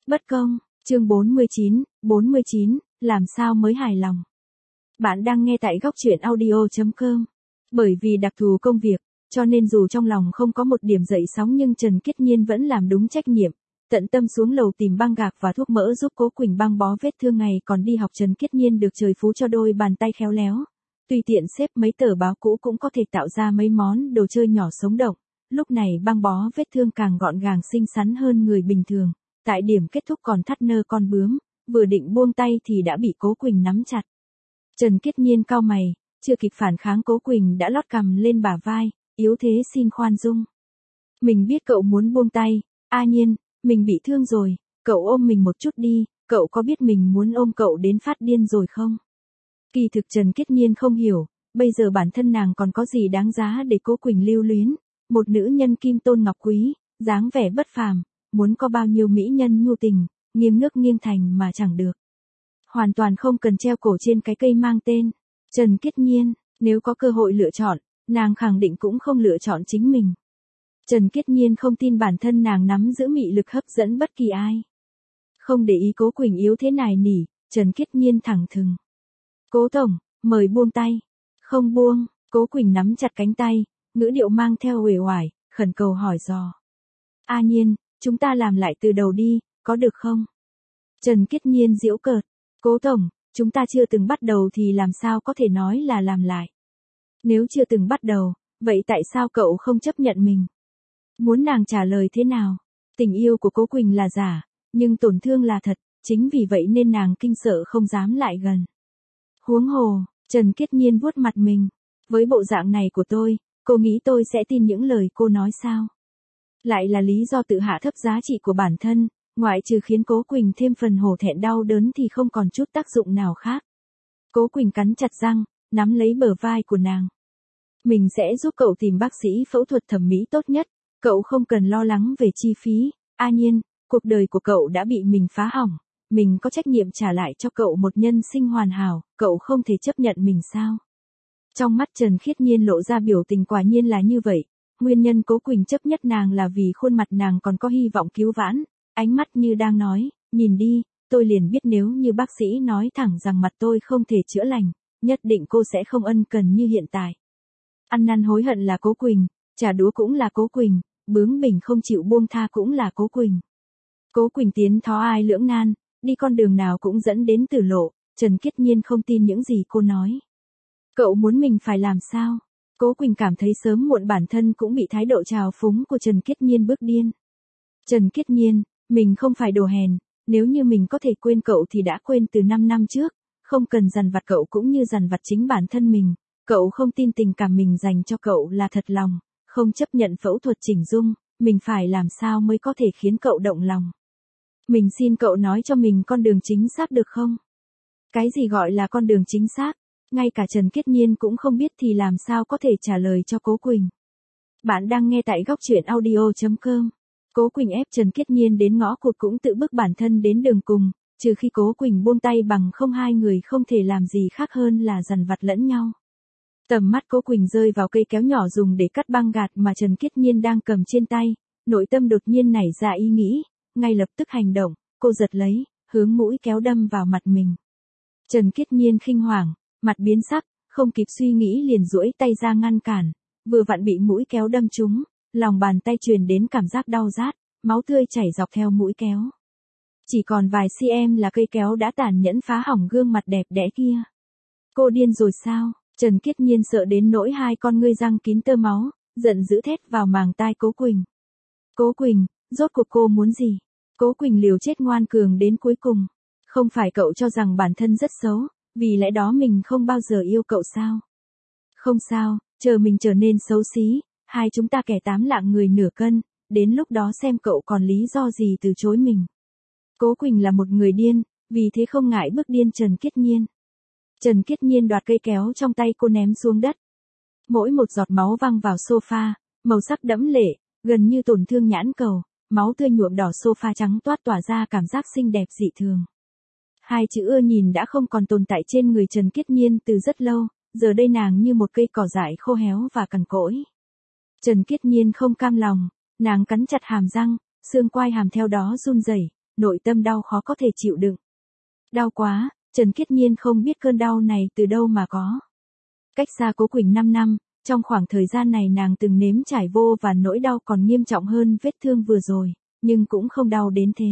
Bất công, chương 49, làm sao mới hài lòng. Bạn đang nghe tại góc truyện audio.com. Bởi vì đặc thù công việc, cho nên dù trong lòng không có một điểm dậy sóng nhưng Trần Kiết Nhiên vẫn làm đúng trách nhiệm. Tận tâm xuống lầu tìm băng gạc và thuốc mỡ giúp Cố Quỳnh băng bó vết thương. Ngày còn đi học Trần Kiết Nhiên được trời phú cho đôi bàn tay khéo léo. Tùy tiện xếp mấy tờ báo cũ cũng có thể tạo ra mấy món đồ chơi nhỏ sống động. Lúc này băng bó vết thương càng gọn gàng xinh xắn hơn người bình thường. Tại điểm kết thúc còn thắt nơ con bướm, vừa định buông tay thì đã bị Cố Quỳnh nắm chặt. Trần Kiết Nhiên cau mày, chưa kịp phản kháng Cố Quỳnh đã lót cằm lên bả vai, yếu thế xin khoan dung. Mình biết cậu muốn buông tay, Nhiên, mình bị thương rồi, cậu ôm mình một chút đi, cậu có biết mình muốn ôm cậu đến phát điên rồi không? Kỳ thực Trần Kiết Nhiên không hiểu, bây giờ bản thân nàng còn có gì đáng giá để Cố Quỳnh lưu luyến, một nữ nhân kim tôn ngọc quý, dáng vẻ bất phàm, muốn có bao nhiêu mỹ nhân nhu tình, nghiêng nước nghiêng thành mà chẳng được. Hoàn toàn không cần treo cổ trên cái cây mang tên Trần Kiết Nhiên, nếu có cơ hội lựa chọn, nàng khẳng định cũng không lựa chọn chính mình. Trần Kiết Nhiên không tin bản thân nàng nắm giữ mị lực hấp dẫn bất kỳ ai. Không để ý Cố Quỳnh yếu thế này nỉ, Trần Kiết Nhiên thẳng thừng. Cố tổng, mời buông tay. Không buông, Cố Quỳnh nắm chặt cánh tay, ngữ điệu mang theo uể oải, khẩn cầu hỏi dò. Nhiên, chúng ta làm lại từ đầu đi, có được không? Trần Kiết Nhiên giễu cợt. Cố tổng, chúng ta chưa từng bắt đầu thì làm sao có thể nói là làm lại. Nếu chưa từng bắt đầu, vậy tại sao cậu không chấp nhận mình? Muốn nàng trả lời thế nào? Tình yêu của Cố Quỳnh là giả, nhưng tổn thương là thật, chính vì vậy nên nàng kinh sợ không dám lại gần. Huống hồ, Trần Kiết Nhiên vuốt mặt mình. Với bộ dạng này của tôi, cô nghĩ tôi sẽ tin những lời cô nói sao? Lại là lý do tự hạ thấp giá trị của bản thân, ngoại trừ khiến Cố Quỳnh thêm phần hổ thẹn đau đớn thì không còn chút tác dụng nào khác. Cố Quỳnh cắn chặt răng, nắm lấy bờ vai của nàng. Mình sẽ giúp cậu tìm bác sĩ phẫu thuật thẩm mỹ tốt nhất, cậu không cần lo lắng về chi phí. Nhiên, cuộc đời của cậu đã bị mình phá hỏng, mình có trách nhiệm trả lại cho cậu một nhân sinh hoàn hảo, cậu không thể chấp nhận mình sao? Trong mắt Trần Kiết Nhiên lộ ra biểu tình quả nhiên là như vậy. Nguyên nhân Cố Quỳnh chấp nhất nàng là vì khuôn mặt nàng còn có hy vọng cứu vãn, ánh mắt như đang nói, nhìn đi, tôi liền biết nếu như bác sĩ nói thẳng rằng mặt tôi không thể chữa lành, nhất định cô sẽ không ân cần như hiện tại. Ăn năn hối hận là Cố Quỳnh, trả đũa cũng là Cố Quỳnh, bướng bỉnh không chịu buông tha cũng là Cố Quỳnh. Cố Quỳnh tiến thó ai lưỡng nan, đi con đường nào cũng dẫn đến tử lộ, Trần Kiết Nhiên không tin những gì cô nói. Cậu muốn mình phải làm sao? Cố Quỳnh cảm thấy sớm muộn bản thân cũng bị thái độ trào phúng của Trần Kiết Nhiên bức điên. Trần Kiết Nhiên, mình không phải đồ hèn, nếu như mình có thể quên cậu thì đã quên từ 5 năm trước, không cần dằn vặt cậu cũng như dằn vặt chính bản thân mình, cậu không tin tình cảm mình dành cho cậu là thật lòng, không chấp nhận phẫu thuật chỉnh dung, mình phải làm sao mới có thể khiến cậu động lòng. Mình xin cậu nói cho mình con đường chính xác được không? Cái gì gọi là con đường chính xác? Ngay cả Trần Kiết Nhiên cũng không biết thì làm sao có thể trả lời cho Cố Quỳnh. Bạn đang nghe tại góc truyện audio.com. Cố Quỳnh ép Trần Kiết Nhiên đến ngõ cụt cũng tự bức bản thân đến đường cùng, trừ khi Cố Quỳnh buông tay bằng không hai người không thể làm gì khác hơn là dằn vặt lẫn nhau. Tầm mắt Cố Quỳnh rơi vào cây kéo nhỏ dùng để cắt băng gạc mà Trần Kiết Nhiên đang cầm trên tay, nội tâm đột nhiên nảy ra ý nghĩ, ngay lập tức hành động, cô giật lấy, hướng mũi kéo đâm vào mặt mình. Trần Kiết Nhiên khinh hoảng, mặt biến sắc, không kịp suy nghĩ liền duỗi tay ra ngăn cản, vừa vặn bị mũi kéo đâm trúng, lòng bàn tay truyền đến cảm giác đau rát, máu tươi chảy dọc theo mũi kéo. Chỉ còn vài cm là cây kéo đã tàn nhẫn phá hỏng gương mặt đẹp đẽ kia. Cô điên rồi sao? Trần Kiết Nhiên sợ đến nỗi hai con ngươi răng kín tơ máu, giận dữ thét vào màng tai Cố Quỳnh. Cố Quỳnh, rốt cuộc cô muốn gì? Cố Quỳnh liều chết ngoan cường đến cuối cùng. Không phải cậu cho rằng bản thân rất xấu, vì lẽ đó mình không bao giờ yêu cậu sao? Không sao, chờ mình trở nên xấu xí, hai chúng ta kẻ 8 lạng người nửa cân, đến lúc đó xem cậu còn lý do gì từ chối mình. Cố Quỳnh là một người điên, vì thế không ngại bức điên Trần Kiết Nhiên. Trần Kiết Nhiên đoạt cây kéo trong tay cô ném xuống đất. Mỗi một giọt máu văng vào sofa, màu sắc đẫm lệ, gần như tổn thương nhãn cầu, máu tươi nhuộm đỏ sofa trắng toát tỏa ra cảm giác xinh đẹp dị thường. Hai chữ ưa nhìn đã không còn tồn tại trên người Trần Kiết Nhiên từ rất lâu, giờ đây nàng như một cây cỏ dại khô héo và cằn cỗi. Trần Kiết Nhiên không cam lòng, nàng cắn chặt hàm răng, xương quai hàm theo đó run rẩy, nội tâm đau khó có thể chịu đựng. Đau quá, Trần Khiết Nhiên không biết cơn đau này từ đâu mà có. Cách xa Cố Quỳnh 5 năm, trong khoảng thời gian này nàng từng nếm trải vô và nỗi đau còn nghiêm trọng hơn vết thương vừa rồi, nhưng cũng không đau đến thế.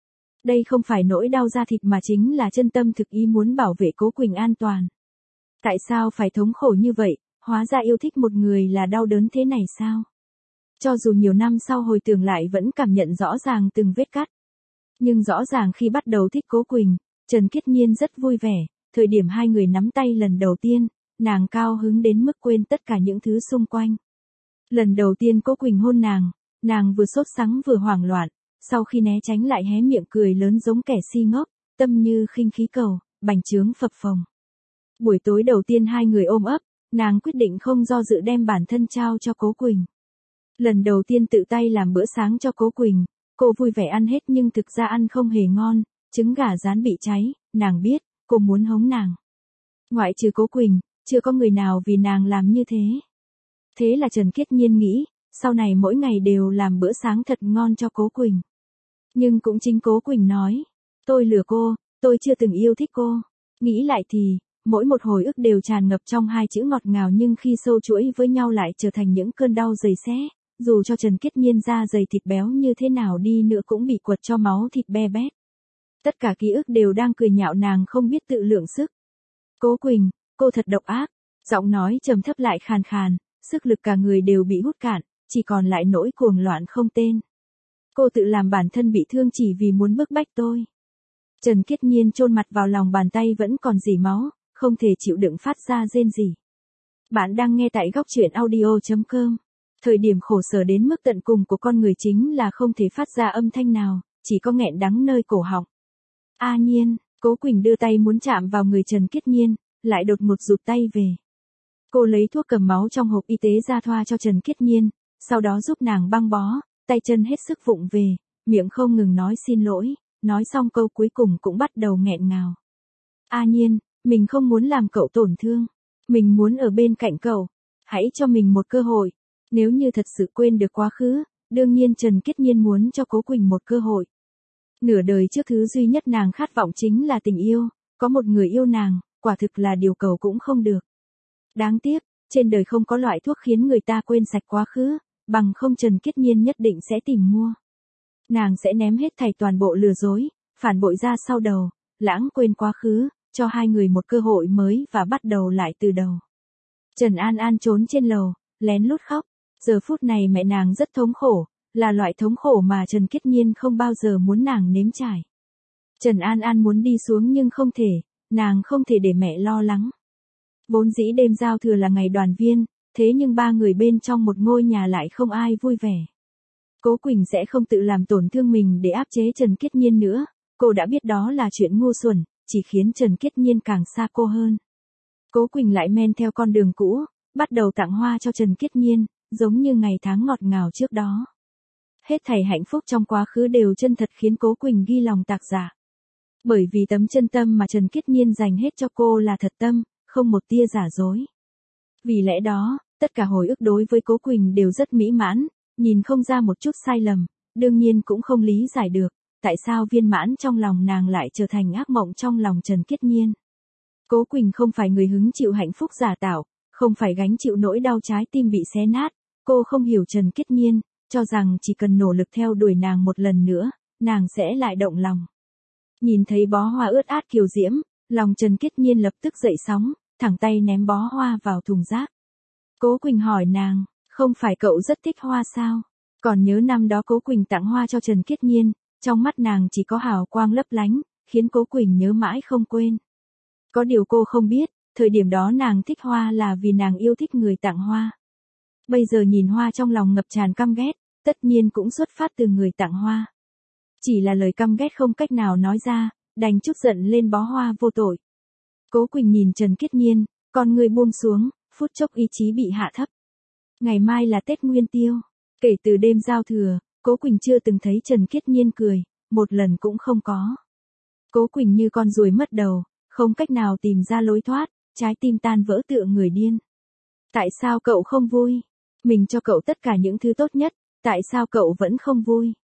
Đây không phải nỗi đau da thịt mà chính là chân tâm thực ý muốn bảo vệ Cố Quỳnh an toàn. Tại sao phải thống khổ như vậy, hóa ra yêu thích một người là đau đớn thế này sao? Cho dù nhiều năm sau hồi tưởng lại vẫn cảm nhận rõ ràng từng vết cắt. Nhưng rõ ràng khi bắt đầu thích Cố Quỳnh, Trần Khiết Nhiên rất vui vẻ, thời điểm hai người nắm tay lần đầu tiên, nàng cao hứng đến mức quên tất cả những thứ xung quanh. Lần đầu tiên Cố Quỳnh hôn nàng vừa sốt sắng vừa hoảng loạn, sau khi né tránh lại hé miệng cười lớn giống kẻ si ngốc, tâm như khinh khí cầu, bành trướng phập phồng. Buổi tối đầu tiên hai người ôm ấp, nàng quyết định không do dự đem bản thân trao cho Cố Quỳnh. Lần đầu tiên tự tay làm bữa sáng cho Cố Quỳnh, cô vui vẻ ăn hết nhưng thực ra ăn không hề ngon, trứng gà rán bị cháy, nàng biết, cô muốn hống nàng. Ngoại trừ Cố Quỳnh, chưa có người nào vì nàng làm như thế. Thế là Trần Khiết Nhiên nghĩ, sau này mỗi ngày đều làm bữa sáng thật ngon cho Cố Quỳnh. Nhưng cũng chính Cố Quỳnh nói, tôi lừa cô, tôi chưa từng yêu thích cô. Nghĩ lại thì, mỗi một hồi ức đều tràn ngập trong hai chữ ngọt ngào nhưng khi sâu chuỗi với nhau lại trở thành những cơn đau dày xé. Dù cho Trần Khiết Nhiên da dày thịt béo như thế nào đi nữa cũng bị quật cho máu thịt be bét. Tất cả ký ức đều đang cười nhạo nàng không biết tự lượng sức. Cố Quỳnh, cô thật độc ác. Giọng nói trầm thấp lại khàn khàn, sức lực cả người đều bị hút cạn, chỉ còn lại nỗi cuồng loạn không tên. Cô tự làm bản thân bị thương chỉ vì muốn bức bách tôi. Trần Khiết Nhiên chôn mặt vào lòng bàn tay vẫn còn rỉ máu, không thể chịu đựng phát ra rên rỉ. Bạn đang nghe tại góc truyện audio.com. Thời điểm khổ sở đến mức tận cùng của con người chính là không thể phát ra âm thanh nào, chỉ có nghẹn đắng nơi cổ họng. A Nhiên, Cố Quỳnh đưa tay muốn chạm vào người Trần Khiết Nhiên, lại đột ngột rụt tay về. Cô lấy thuốc cầm máu trong hộp y tế ra thoa cho Trần Khiết Nhiên, sau đó giúp nàng băng bó, tay chân hết sức vụng về, miệng không ngừng nói xin lỗi, nói xong câu cuối cùng cũng bắt đầu nghẹn ngào. A Nhiên, mình không muốn làm cậu tổn thương, mình muốn ở bên cạnh cậu, hãy cho mình một cơ hội. Nếu như thật sự quên được quá khứ, đương nhiên Trần Khiết Nhiên muốn cho Cố Quỳnh một cơ hội. Nửa đời trước thứ duy nhất nàng khát vọng chính là tình yêu, có một người yêu nàng, quả thực là điều cầu cũng không được. Đáng tiếc, trên đời không có loại thuốc khiến người ta quên sạch quá khứ, bằng không Trần Khiết Nhiên nhất định sẽ tìm mua. Nàng sẽ ném hết thảy toàn bộ lừa dối, phản bội ra sau đầu, lãng quên quá khứ, cho hai người một cơ hội mới và bắt đầu lại từ đầu. Trần An An trốn trên lầu, lén lút khóc. Giờ phút này mẹ nàng rất thống khổ, là loại thống khổ mà Trần Khiết Nhiên không bao giờ muốn nàng nếm trải. Trần An An muốn đi xuống nhưng không thể, nàng không thể để mẹ lo lắng. Vốn dĩ đêm giao thừa là ngày đoàn viên, thế nhưng ba người bên trong một ngôi nhà lại không ai vui vẻ. Cố Quỳnh sẽ không tự làm tổn thương mình để áp chế Trần Khiết Nhiên nữa, cô đã biết đó là chuyện ngu xuẩn, chỉ khiến Trần Khiết Nhiên càng xa cô hơn. Cố Quỳnh lại men theo con đường cũ, bắt đầu tặng hoa cho Trần Khiết Nhiên, giống như ngày tháng ngọt ngào trước đó. Hết thảy hạnh phúc trong quá khứ đều chân thật khiến Cố Quỳnh ghi lòng tạc dạ. Bởi vì tấm chân tâm mà Trần Khiết Nhiên dành hết cho cô là thật tâm, không một tia giả dối. Vì lẽ đó, tất cả hồi ức đối với Cố Quỳnh đều rất mỹ mãn, nhìn không ra một chút sai lầm, đương nhiên cũng không lý giải được, tại sao viên mãn trong lòng nàng lại trở thành ác mộng trong lòng Trần Khiết Nhiên. Cố Quỳnh không phải người hứng chịu hạnh phúc giả tạo, không phải gánh chịu nỗi đau trái tim bị xé nát, cô không hiểu Trần Khiết Nhiên, cho rằng chỉ cần nỗ lực theo đuổi nàng một lần nữa, nàng sẽ lại động lòng. Nhìn thấy bó hoa ướt át kiều diễm, lòng Trần Khiết Nhiên lập tức dậy sóng, thẳng tay ném bó hoa vào thùng rác. Cố Quỳnh hỏi nàng, không phải cậu rất thích hoa sao? Còn nhớ năm đó Cố Quỳnh tặng hoa cho Trần Khiết Nhiên, trong mắt nàng chỉ có hào quang lấp lánh, khiến Cố Quỳnh nhớ mãi không quên. Có điều cô không biết, thời điểm đó nàng thích hoa là vì nàng yêu thích người tặng hoa. Bây giờ nhìn hoa trong lòng ngập tràn căm ghét, tất nhiên cũng xuất phát từ người tặng hoa. Chỉ là lời căm ghét không cách nào nói ra, đành trút giận lên bó hoa vô tội. Cố Quỳnh nhìn Trần Khiết Nhiên, con người buông xuống, phút chốc ý chí bị hạ thấp. Ngày mai là Tết Nguyên Tiêu. Kể từ đêm giao thừa, Cố Quỳnh chưa từng thấy Trần Khiết Nhiên cười, một lần cũng không có. Cố Quỳnh như con ruồi mất đầu, không cách nào tìm ra lối thoát, trái tim tan vỡ tựa người điên. Tại sao cậu không vui? Mình cho cậu tất cả những thứ tốt nhất, tại sao cậu vẫn không vui?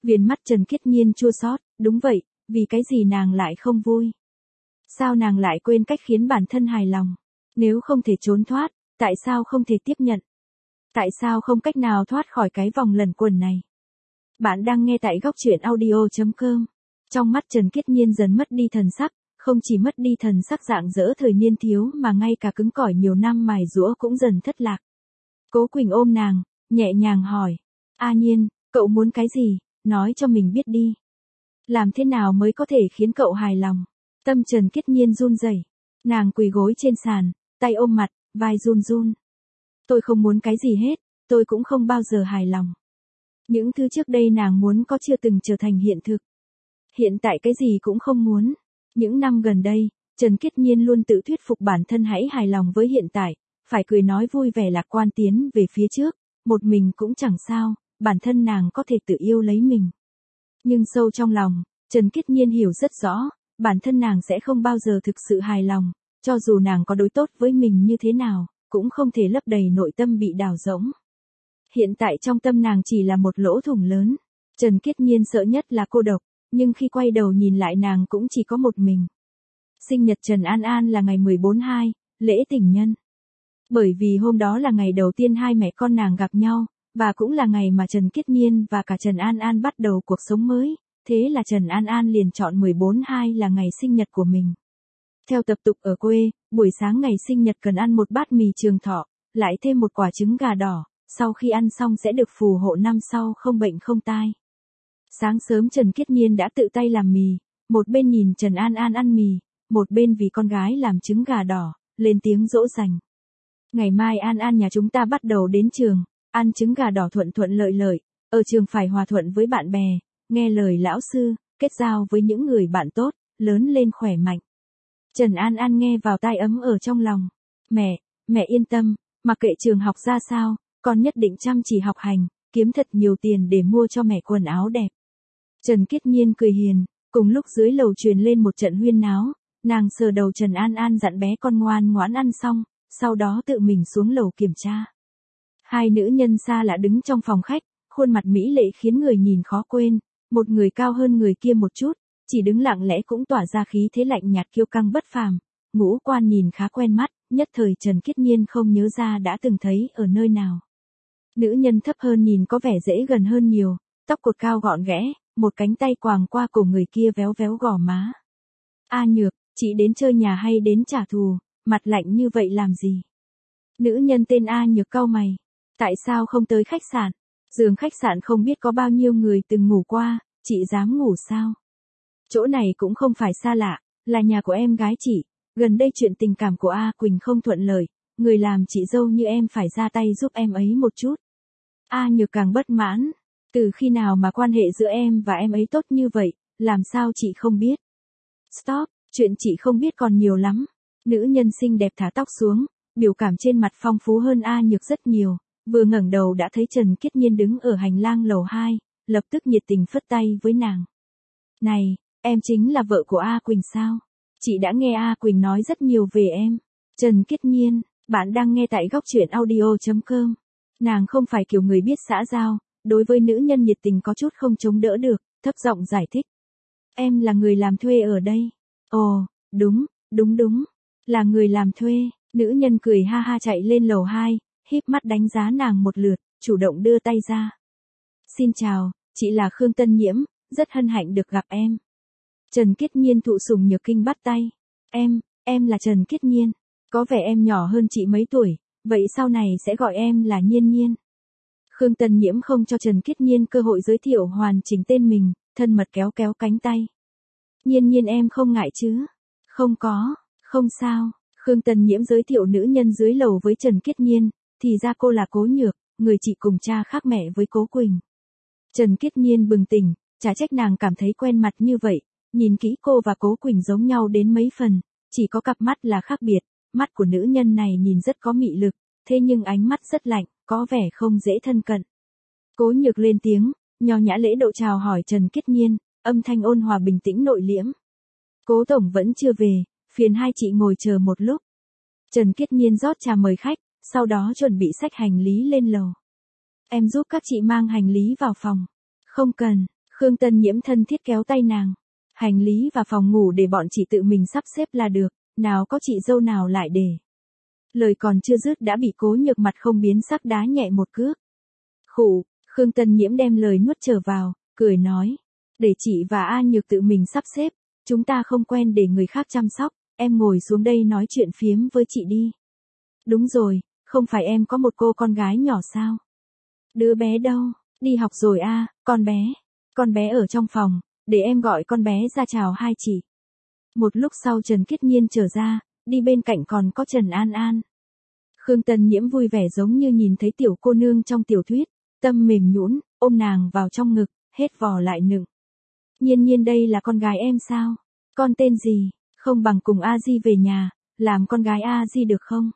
Viền mắt Trần Kiết Nhiên chua xót, đúng vậy, vì cái gì nàng lại không vui? Sao nàng lại quên cách khiến bản thân hài lòng? Nếu không thể trốn thoát, tại sao không thể tiếp nhận? Tại sao không cách nào thoát khỏi cái vòng luẩn quẩn này? Bạn đang nghe tại góc truyện audio.com. Trong mắt Trần Kiết Nhiên dần mất đi thần sắc, không chỉ mất đi thần sắc rạng rỡ thời niên thiếu mà ngay cả cứng cỏi nhiều năm mài giũa cũng dần thất lạc. Cố Quỳnh ôm nàng, nhẹ nhàng hỏi. A Nhiên, cậu muốn cái gì? Nói cho mình biết đi. Làm thế nào mới có thể khiến cậu hài lòng? Tâm Trần Kiết Nhiên run rẩy. Nàng quỳ gối trên sàn, tay ôm mặt, vai run run. Tôi không muốn cái gì hết, tôi cũng không bao giờ hài lòng. Những thứ trước đây nàng muốn có chưa từng trở thành hiện thực. Hiện tại cái gì cũng không muốn. Những năm gần đây, Trần Kiết Nhiên luôn tự thuyết phục bản thân hãy hài lòng với hiện tại, phải cười nói vui vẻ lạc quan tiến về phía trước, một mình cũng chẳng sao, bản thân nàng có thể tự yêu lấy mình. Nhưng sâu trong lòng, Trần Kiết Nhiên hiểu rất rõ, bản thân nàng sẽ không bao giờ thực sự hài lòng, cho dù nàng có đối tốt với mình như thế nào, cũng không thể lấp đầy nội tâm bị đào rỗng. Hiện tại trong tâm nàng chỉ là một lỗ thủng lớn. Trần Kiết Nhiên sợ nhất là cô độc, nhưng khi quay đầu nhìn lại nàng cũng chỉ có một mình. Sinh nhật Trần An An là ngày 14/2, lễ tình nhân. Bởi vì hôm đó là ngày đầu tiên hai mẹ con nàng gặp nhau, và cũng là ngày mà Trần Kiết Nhiên và cả Trần An An bắt đầu cuộc sống mới, thế là Trần An An liền chọn 14/2 là ngày sinh nhật của mình. Theo tập tục ở quê, buổi sáng ngày sinh nhật cần ăn một bát mì trường thọ, lại thêm một quả trứng gà đỏ, sau khi ăn xong sẽ được phù hộ năm sau không bệnh không tai. Sáng sớm Trần Kiết Nhiên đã tự tay làm mì, một bên nhìn Trần An An ăn mì, một bên vì con gái làm trứng gà đỏ, lên tiếng dỗ dành. Ngày mai An An nhà chúng ta bắt đầu đến trường, ăn trứng gà đỏ thuận thuận lợi lợi, ở trường phải hòa thuận với bạn bè, nghe lời lão sư, kết giao với những người bạn tốt, lớn lên khỏe mạnh. Trần An An nghe vào tai ấm ở trong lòng. Mẹ yên tâm, mặc kệ trường học ra sao, con nhất định chăm chỉ học hành, kiếm thật nhiều tiền để mua cho mẹ quần áo đẹp. Trần Kiết Nhiên cười hiền, cùng lúc dưới lầu truyền lên một trận huyên náo, nàng sờ đầu Trần An An dặn bé con ngoan ngoãn ăn xong, sau đó tự mình xuống lầu kiểm tra. Hai nữ nhân xa lạ đứng trong phòng khách, khuôn mặt mỹ lệ khiến người nhìn khó quên, một người cao hơn người kia một chút, chỉ đứng lặng lẽ cũng tỏa ra khí thế lạnh nhạt kiêu căng bất phàm, ngũ quan nhìn khá quen mắt, nhất thời Trần Kiết Nhiên không nhớ ra đã từng thấy ở nơi nào. Nữ nhân thấp hơn nhìn có vẻ dễ gần hơn nhiều, tóc cột cao gọn ghẽ, một cánh tay quàng qua cổ người kia véo véo gò má. A Nhược, chị đến chơi nhà hay đến trả thù, mặt lạnh như vậy làm gì? Nữ nhân tên A Nhược cau mày. Tại sao không tới khách sạn? Giường khách sạn không biết có bao nhiêu người từng ngủ qua, chị dám ngủ sao? Chỗ này cũng không phải xa lạ, là nhà của em gái chị. Gần đây chuyện tình cảm của A Quỳnh không thuận lợi, người làm chị dâu như em phải ra tay giúp em ấy một chút. A Nhược càng bất mãn. Từ khi nào mà quan hệ giữa em và em ấy tốt như vậy, làm sao chị không biết? Stop, chuyện chị không biết còn nhiều lắm. Nữ nhân xinh đẹp thả tóc xuống, biểu cảm trên mặt phong phú hơn A Nhược rất nhiều, vừa ngẩng đầu đã thấy Trần Kiết Nhiên đứng ở hành lang lầu 2, lập tức nhiệt tình phất tay với nàng. Này, em chính là vợ của A Quỳnh sao? Chị đã nghe A Quỳnh nói rất nhiều về em. Trần Kiết Nhiên, bạn đang nghe tại góc truyện audio.com. Nàng không phải kiểu người biết xã giao, đối với nữ nhân nhiệt tình có chút không chống đỡ được, thấp giọng giải thích. Em là người làm thuê ở đây. Ồ, đúng, là người làm thuê. Nữ nhân cười ha ha chạy lên lầu 2, híp mắt đánh giá nàng một lượt, chủ động đưa tay ra. Xin chào, chị là Khương Tân Nhiễm, rất hân hạnh được gặp em. Trần Kiết Nhiên thụ sủng nhược kinh bắt tay. Em là Trần Kiết Nhiên. Có vẻ em nhỏ hơn chị mấy tuổi, vậy sau này sẽ gọi em là Nhiên Nhiên. Khương Tân Nhiễm không cho Trần Kiết Nhiên cơ hội giới thiệu hoàn chỉnh tên mình, thân mật kéo kéo cánh tay. Nhiên Nhiên em không ngại chứ? Không sao. Khương Tân Nhiễm giới thiệu nữ nhân dưới lầu với Trần Kiết Nhiên, thì ra cô là Cố Nhược, người chị cùng cha khác mẹ với Cố Quỳnh. Trần Kiết Nhiên bừng tỉnh, chả trách nàng cảm thấy quen mặt như vậy, nhìn kỹ cô và Cố Quỳnh giống nhau đến mấy phần, chỉ có cặp mắt là khác biệt, mắt của nữ nhân này nhìn rất có mị lực, thế nhưng ánh mắt rất lạnh, có vẻ không dễ thân cận. Cố Nhược lên tiếng, nho nhã lễ độ chào hỏi Trần Kiết Nhiên, âm thanh ôn hòa bình tĩnh nội liễm. Cố tổng vẫn chưa về, phiền hai chị ngồi chờ một lúc. Trần Kiết Nhiên rót trà mời khách, sau đó chuẩn bị xách hành lý lên lầu. Em giúp các chị mang hành lý vào phòng. Không cần, Khương Tân Nhiễm thân thiết kéo tay nàng. Hành lý và phòng ngủ để bọn chị tự mình sắp xếp là được, nào có chị dâu nào lại để. Lời còn chưa dứt đã bị Cố Nhược mặt không biến sắc đá nhẹ một cước. Khụ, Khương Tân Nhiễm đem lời nuốt trở vào, cười nói. Để chị và A Nhược tự mình sắp xếp, chúng ta không quen để người khác chăm sóc, em ngồi xuống đây nói chuyện phiếm với chị đi. Đúng rồi, không phải em có một cô con gái nhỏ sao? Đứa bé đâu, đi học rồi a, con bé ở trong phòng, để em gọi con bé ra chào hai chị. Một lúc sau Trần Kiết Nhiên trở ra, đi bên cạnh còn có Trần An An. Khương Tân Nhiễm vui vẻ giống như nhìn thấy tiểu cô nương trong tiểu thuyết, tâm mềm nhũn, ôm nàng vào trong ngực, hết vò lại nựng. Nhiên Nhiên đây là con gái em sao? Con tên gì? Không bằng cùng A Di về nhà, làm con gái A Di được không?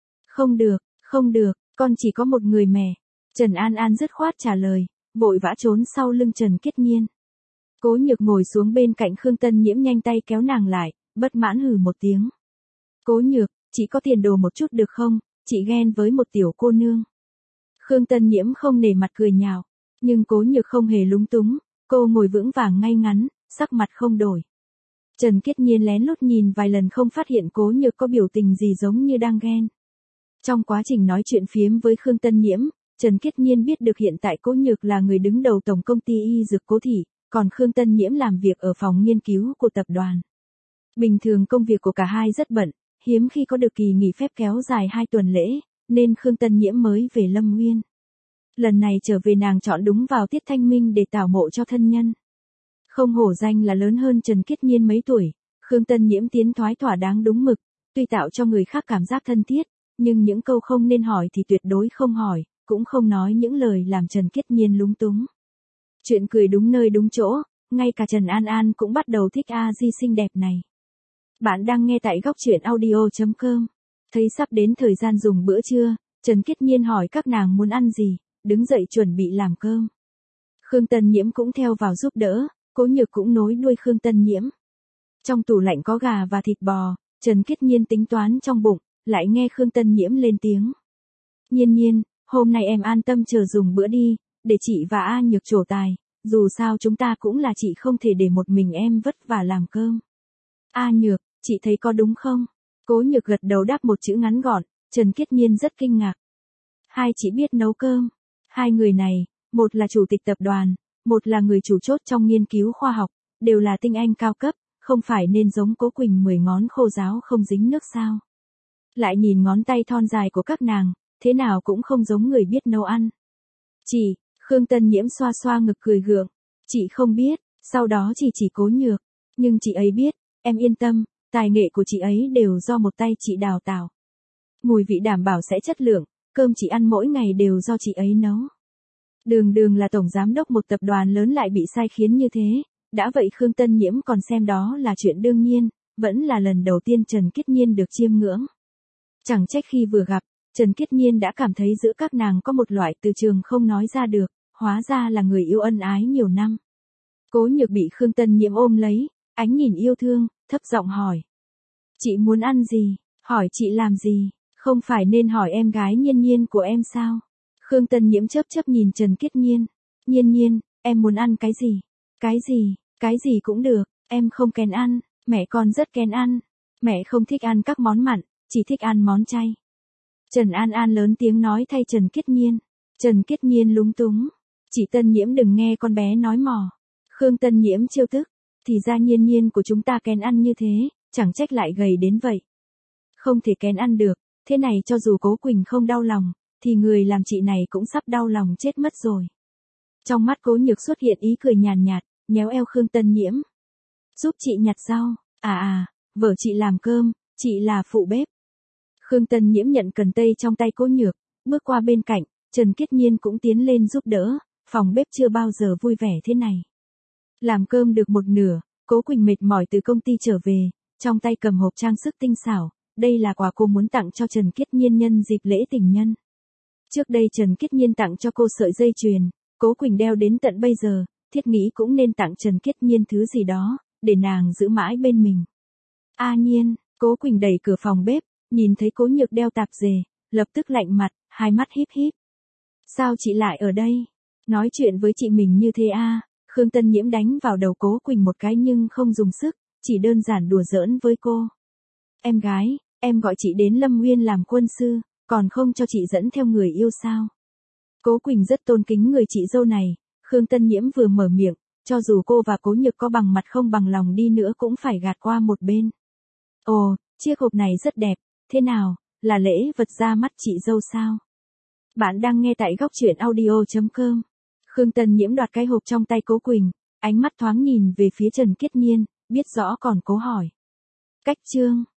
Không được, con chỉ có một người mẹ. Trần An An dứt khoát trả lời, vội vã trốn sau lưng Trần Kiết Nhiên. Cố Nhược ngồi xuống bên cạnh Khương Tân Nhiễm nhanh tay kéo nàng lại, bất mãn hừ một tiếng. Cố Nhược, chị có tiền đồ một chút được không, chị ghen với một tiểu cô nương. Khương Tân Nhiễm không nể mặt cười nhạo, nhưng Cố Nhược không hề lúng túng, cô ngồi vững vàng ngay ngắn, sắc mặt không đổi. Trần Kiết Nhiên lén lút nhìn vài lần không phát hiện Cố Nhược có biểu tình gì giống như đang ghen. Trong quá trình nói chuyện phiếm với Khương Tân Nhiễm, Trần Kiết Nhiên biết được hiện tại Cố Nhược là người đứng đầu tổng công ty y dược Cố Thị, còn Khương Tân Nhiễm làm việc ở phòng nghiên cứu của tập đoàn. Bình thường công việc của cả hai rất bận, hiếm khi có được kỳ nghỉ phép kéo dài 2 tuần lễ, nên Khương Tân Nhiễm mới về Lâm Nguyên. Lần này trở về nàng chọn đúng vào tiết thanh minh để tảo mộ cho thân nhân. Không hổ danh là lớn hơn Trần Kiết Nhiên mấy tuổi, Khương Tân Nhiễm tiến thoái thỏa đáng đúng mực, tuy tạo cho người khác cảm giác thân thiết, nhưng những câu không nên hỏi thì tuyệt đối không hỏi, cũng không nói những lời làm Trần Kiết Nhiên lúng túng. Chuyện cười đúng nơi đúng chỗ, ngay cả Trần An An cũng bắt đầu thích A Di xinh đẹp này. Bạn đang nghe tại góc truyện audio.com. Thấy sắp đến thời gian dùng bữa trưa, Trần Kiết Nhiên hỏi các nàng muốn ăn gì, đứng dậy chuẩn bị làm cơm. Khương Tân Nhiễm cũng theo vào giúp đỡ, Cố Nhược cũng nối đuôi Khương Tân Nhiễm. Trong tủ lạnh có gà và thịt bò, Trần Kiết Nhiên tính toán trong bụng, lại nghe Khương Tân Nhiễm lên tiếng. Nhiên Nhiên, hôm nay em an tâm chờ dùng bữa đi, để chị và A Nhược trổ tài, dù sao chúng ta cũng là chị không thể để một mình em vất vả làm cơm. A Nhược, chị thấy có đúng không? Cố Nhược gật đầu đáp một chữ ngắn gọn, Trần Kiết Nhiên rất kinh ngạc. Hai chị biết nấu cơm. Hai người này, một là chủ tịch tập đoàn, một là người chủ chốt trong nghiên cứu khoa học, đều là tinh anh cao cấp, không phải nên giống Cố Quỳnh 10 ngón khô ráo không dính nước sao? Lại nhìn ngón tay thon dài của các nàng, thế nào cũng không giống người biết nấu ăn. Chị, Khương Tân Nhiễm xoa xoa ngực cười gượng, chị không biết, sau đó chỉ Cố Nhược, nhưng chị ấy biết, em yên tâm, tài nghệ của chị ấy đều do một tay chị đào tạo. Mùi vị đảm bảo sẽ chất lượng, cơm chị ăn mỗi ngày đều do chị ấy nấu. Đường là tổng giám đốc một tập đoàn lớn lại bị sai khiến như thế, đã vậy Khương Tân Nhiễm còn xem đó là chuyện đương nhiên, vẫn là lần đầu tiên Trần Kiết Nhiên được chiêm ngưỡng. Chẳng trách khi vừa gặp, Trần Kiết Nhiên đã cảm thấy giữa các nàng có một loại từ trường không nói ra được, hóa ra là người yêu ân ái nhiều năm. Cố Nhược bị Khương Tân Nhiễm ôm lấy, ánh nhìn yêu thương, thấp giọng hỏi. Chị muốn ăn gì? Hỏi chị làm gì? Không phải nên hỏi em gái Nhiên Nhiên của em sao? Khương Tân Nhiễm chớp nhìn Trần Kiết Nhiên. Nhiên Nhiên, em muốn ăn cái gì? Cái gì cũng được, em không kén ăn, mẹ con rất kén ăn. Mẹ không thích ăn các món mặn, chỉ thích ăn món chay. Trần An An lớn tiếng nói thay Trần Kiết Nhiên. Trần Kiết Nhiên lúng túng. Chị Tân Nhiễm đừng nghe con bé nói mò. Khương Tân Nhiễm trêu tức. Thì ra Nhiên Nhiên của chúng ta kén ăn như thế, chẳng trách lại gầy đến vậy. Không thể kén ăn được, thế này cho dù Cố Quỳnh không đau lòng, thì người làm chị này cũng sắp đau lòng chết mất rồi. Trong mắt Cố Nhược xuất hiện ý cười nhàn nhạt, nhéo eo Khương Tân Nhiễm. Giúp chị nhặt rau, vợ chị làm cơm, chị là phụ bếp. Khương Tân Nhiễm nhận cần tây trong tay Cố Nhược, bước qua bên cạnh, Trần Kiết Nhiên cũng tiến lên giúp đỡ, phòng bếp chưa bao giờ vui vẻ thế này. Làm cơm được một nửa, Cố Quỳnh mệt mỏi từ công ty trở về, trong tay cầm hộp trang sức tinh xảo, đây là quà cô muốn tặng cho Trần Kiết Nhiên nhân dịp lễ tình nhân. Trước đây Trần Kiết Nhiên tặng cho cô sợi dây chuyền, Cố Quỳnh đeo đến tận bây giờ, thiết nghĩ cũng nên tặng Trần Kiết Nhiên thứ gì đó, để nàng giữ mãi bên mình. Nhiên, Cố Quỳnh đẩy cửa phòng bếp, nhìn thấy Cố Nhược đeo tạp dề, lập tức lạnh mặt, hai mắt híp híp. Sao chị lại ở đây? Nói chuyện với chị mình như thế Khương Tân Nhiễm đánh vào đầu Cố Quỳnh một cái nhưng không dùng sức, chỉ đơn giản đùa giỡn với cô. Em gái, em gọi chị đến Lâm Nguyên làm quân sư, còn không cho chị dẫn theo người yêu sao? Cố Quỳnh rất tôn kính người chị dâu này, Khương Tân Nhiễm vừa mở miệng, cho dù cô và Cố Nhược có bằng mặt không bằng lòng đi nữa cũng phải gạt qua một bên. Ồ, chiếc hộp này rất đẹp, thế nào, là lễ vật ra mắt chị dâu sao? Bạn đang nghe tại góc truyện audio.com. Khương Tân Nhiễm đoạt cái hộp trong tay Cố Quỳnh, ánh mắt thoáng nhìn về phía Trần Kiết Nhiên, biết rõ còn cố hỏi. Cách chương.